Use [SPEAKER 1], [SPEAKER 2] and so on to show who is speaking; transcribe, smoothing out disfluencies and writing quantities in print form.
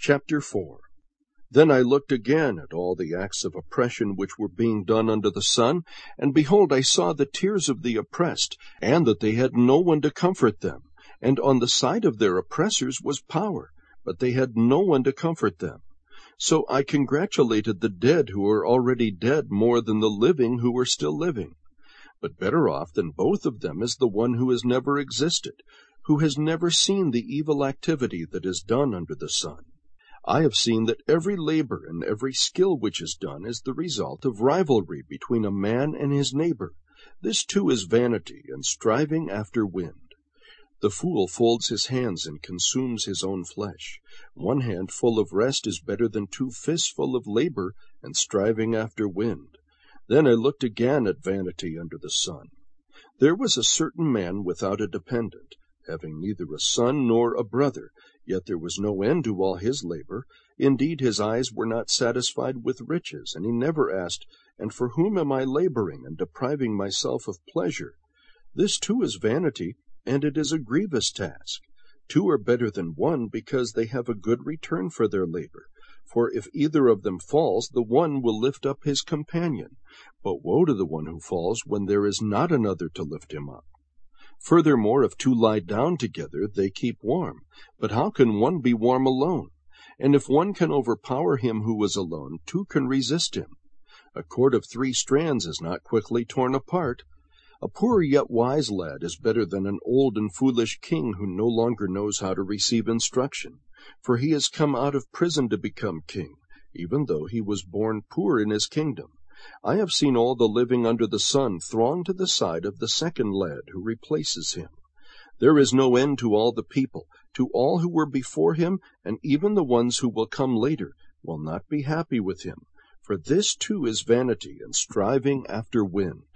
[SPEAKER 1] Chapter 4. Then I looked again at all the acts of oppression which were being done under the sun, and behold, I saw the tears of the oppressed, and that they had no one to comfort them. And on the side of their oppressors was power, but they had no one to comfort them. So I congratulated the dead who are already dead more than the living who are still living. But better off than both of them is the one who has never existed, who has never seen the evil activity that is done under the sun. I have seen that every labor and every skill which is done is the result of rivalry between a man and his neighbor. This too is vanity and striving after wind. The fool folds his hands and consumes his own flesh. One hand full of rest is better than 2 fists full of labor and striving after wind. Then I looked again at vanity under the sun. There was a certain man without a dependent, having neither a son nor a brother, yet there was no end to all his labor. Indeed, his eyes were not satisfied with riches, and he never asked, "And for whom am I laboring and depriving myself of pleasure?" This too is vanity, and it is a grievous task. 2 are better than 1, because they have a good return for their labor. For if either of them falls, the one will lift up his companion. But woe to the one who falls when there is not another to lift him up. Furthermore, if 2 lie down together, they keep warm. But how can one be warm alone? And if one can overpower him who is alone, 2 can resist him. A cord of 3 strands is not quickly torn apart. A poor yet wise lad is better than an old and foolish king who no longer knows how to receive instruction. For he has come out of prison to become king, even though he was born poor in his kingdom. I have seen all the living under the sun throng to the side of the second lad who replaces him. There is no end to all the people, to all who were before him, and even the ones who will come later will not be happy with him. For this too is vanity and striving after wind.